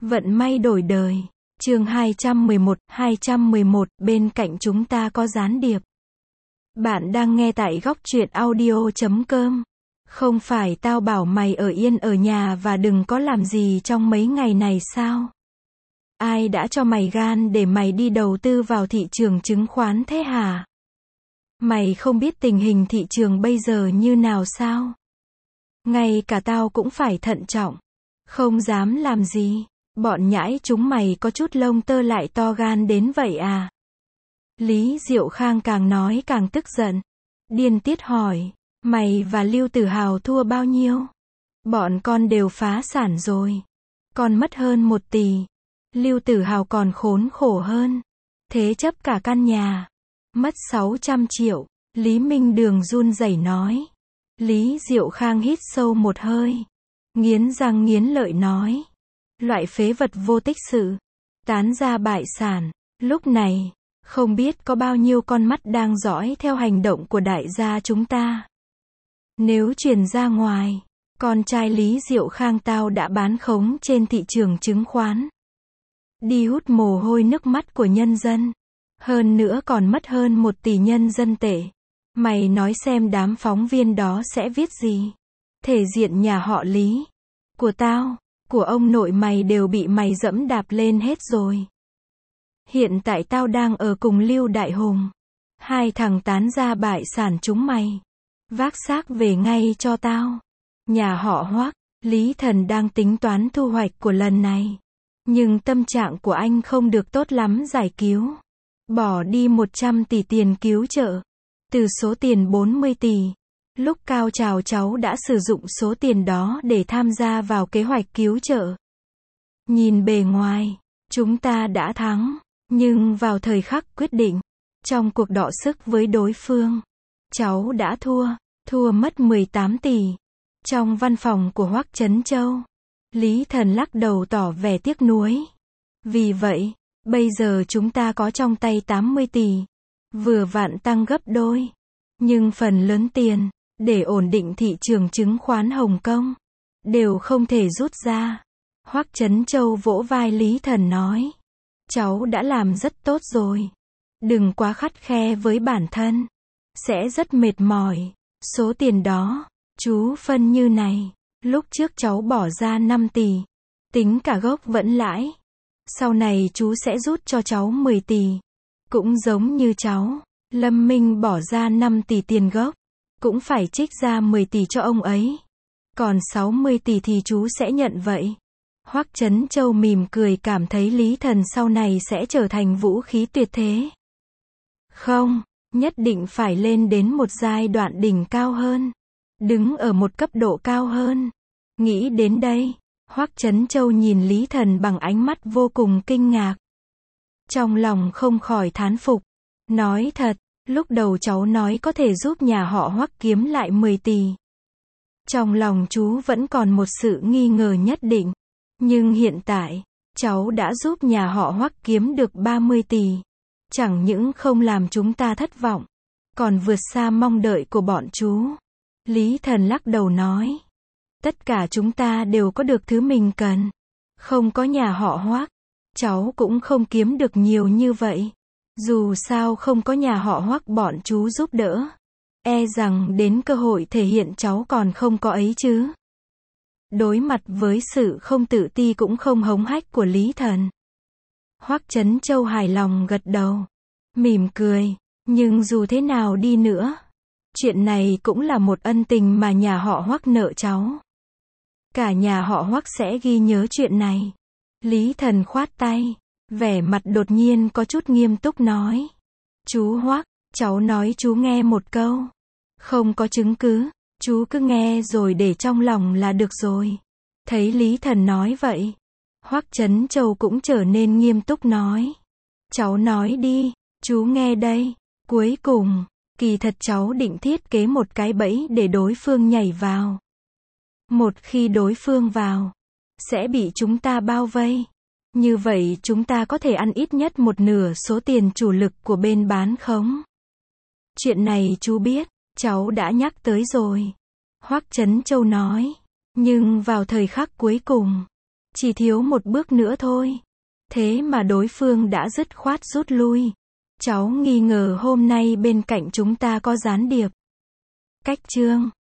Vận may đổi đời. Chương 211, bên cạnh chúng ta có gián điệp. Bạn đang nghe tại góc truyện audio.com. Không phải tao bảo mày ở yên ở nhà và đừng có làm gì trong mấy ngày này sao? Ai đã cho mày gan để mày đi đầu tư vào thị trường chứng khoán thế hả? Mày không biết tình hình thị trường bây giờ như nào sao? Ngay cả tao cũng phải thận trọng. Không dám làm gì. Bọn nhãi chúng mày có chút lông tơ lại to gan đến vậy à? Lý Diệu Khang càng nói càng tức giận. Điên tiết hỏi, mày và Lưu Tử Hào thua bao nhiêu? Bọn con đều phá sản rồi. Con mất hơn 1 tỷ. Lưu Tử Hào còn khốn khổ hơn. Thế chấp cả căn nhà. Mất 600 triệu. Lý Minh Đường run rẩy nói. Lý Diệu Khang hít sâu một hơi. Nghiến răng nghiến lợi nói. Loại phế vật vô tích sự. Tán ra bại sản. Lúc này, không biết có bao nhiêu con mắt đang dõi theo hành động của đại gia chúng ta. Nếu truyền ra ngoài, con trai Lý Diệu Khang tao đã bán khống trên thị trường chứng khoán. Đi hút mồ hôi nước mắt của nhân dân. Hơn nữa còn mất hơn 1 tỷ nhân dân tệ. Mày nói xem đám phóng viên đó sẽ viết gì? Thể diện nhà họ Lý. Của tao, của ông nội mày đều bị mày dẫm đạp lên hết rồi. Hiện tại tao đang ở cùng Lưu Đại Hùng. 2 thằng tán ra bại sản chúng mày. Vác xác về ngay cho tao. Nhà họ Hoắc, Lý Thần đang tính toán thu hoạch của lần này. Nhưng tâm trạng của anh không được tốt lắm giải cứu. Bỏ đi 100 tỷ tiền cứu trợ. Từ số tiền 40 tỷ. Lúc cao trào cháu đã sử dụng số tiền đó để tham gia vào kế hoạch cứu trợ. Nhìn bề ngoài, chúng ta đã thắng. Nhưng vào thời khắc quyết định, trong cuộc đọ sức với đối phương, cháu đã thua mất 18 tỷ. Trong văn phòng của Hoắc Trấn Châu, Lý Thần lắc đầu tỏ vẻ tiếc nuối. Vì vậy, bây giờ chúng ta có trong tay 80 tỷ. Vừa vặn tăng gấp đôi. Nhưng phần lớn tiền, để ổn định thị trường chứng khoán Hồng Kông, đều không thể rút ra. Hoắc Trấn Châu vỗ vai Lý Thần nói. Cháu đã làm rất tốt rồi. Đừng quá khắt khe với bản thân. Sẽ rất mệt mỏi. Số tiền đó, chú phân như này. Lúc trước cháu bỏ ra 5 tỷ. Tính cả gốc vẫn lãi. Sau này chú sẽ rút cho cháu 10 tỷ. Cũng giống như cháu, Lâm Minh bỏ ra 5 tỷ tiền gốc. Cũng phải trích ra 10 tỷ cho ông ấy. Còn 60 tỷ thì chú sẽ nhận vậy. Hoắc Trấn Châu mỉm cười cảm thấy Lý Thần sau này sẽ trở thành vũ khí tuyệt thế. Không, nhất định phải lên đến một giai đoạn đỉnh cao hơn. Đứng ở một cấp độ cao hơn. Nghĩ đến đây, Hoắc Trấn Châu nhìn Lý Thần bằng ánh mắt vô cùng kinh ngạc. Trong lòng không khỏi thán phục. Nói thật, lúc đầu cháu nói có thể giúp nhà họ Hoắc kiếm lại 10 tỷ. Trong lòng chú vẫn còn một sự nghi ngờ nhất định. Nhưng hiện tại, cháu đã giúp nhà họ Hoắc kiếm được 30 tỷ. Chẳng những không làm chúng ta thất vọng, còn vượt xa mong đợi của bọn chú. Lý Thần lắc đầu nói. Tất cả chúng ta đều có được thứ mình cần. Không có nhà họ Hoắc, cháu cũng không kiếm được nhiều như vậy. Dù sao không có nhà họ Hoắc bọn chú giúp đỡ. E rằng đến cơ hội thể hiện cháu còn không có ấy chứ. Đối mặt với sự không tự ti cũng không hống hách của Lý Thần, Hoắc Trấn Châu hài lòng gật đầu, mỉm cười. Nhưng dù thế nào đi nữa, chuyện này cũng là một ân tình mà nhà họ Hoắc nợ cháu. Cả nhà họ Hoắc sẽ ghi nhớ chuyện này. Lý Thần khoát tay, vẻ mặt đột nhiên có chút nghiêm túc nói. Chú Hoắc, cháu nói chú nghe một câu. Không có chứng cứ, chú cứ nghe rồi để trong lòng là được rồi. Thấy Lý Thần nói vậy, Hoắc Trấn Châu cũng trở nên nghiêm túc nói. Cháu nói đi, chú nghe đây. Cuối cùng, kỳ thật cháu định thiết kế một cái bẫy để đối phương nhảy vào. Một khi đối phương vào, sẽ bị chúng ta bao vây. Như vậy chúng ta có thể ăn ít nhất 1/2 số tiền chủ lực của bên bán khống. Chuyện này chú biết, cháu đã nhắc tới rồi. Hoắc Trấn Châu nói. Nhưng vào thời khắc cuối cùng, Chỉ thiếu một bước nữa thôi. Thế mà đối phương đã dứt khoát rút lui. Cháu nghi ngờ hôm nay bên cạnh chúng ta có gián điệp. Cách chương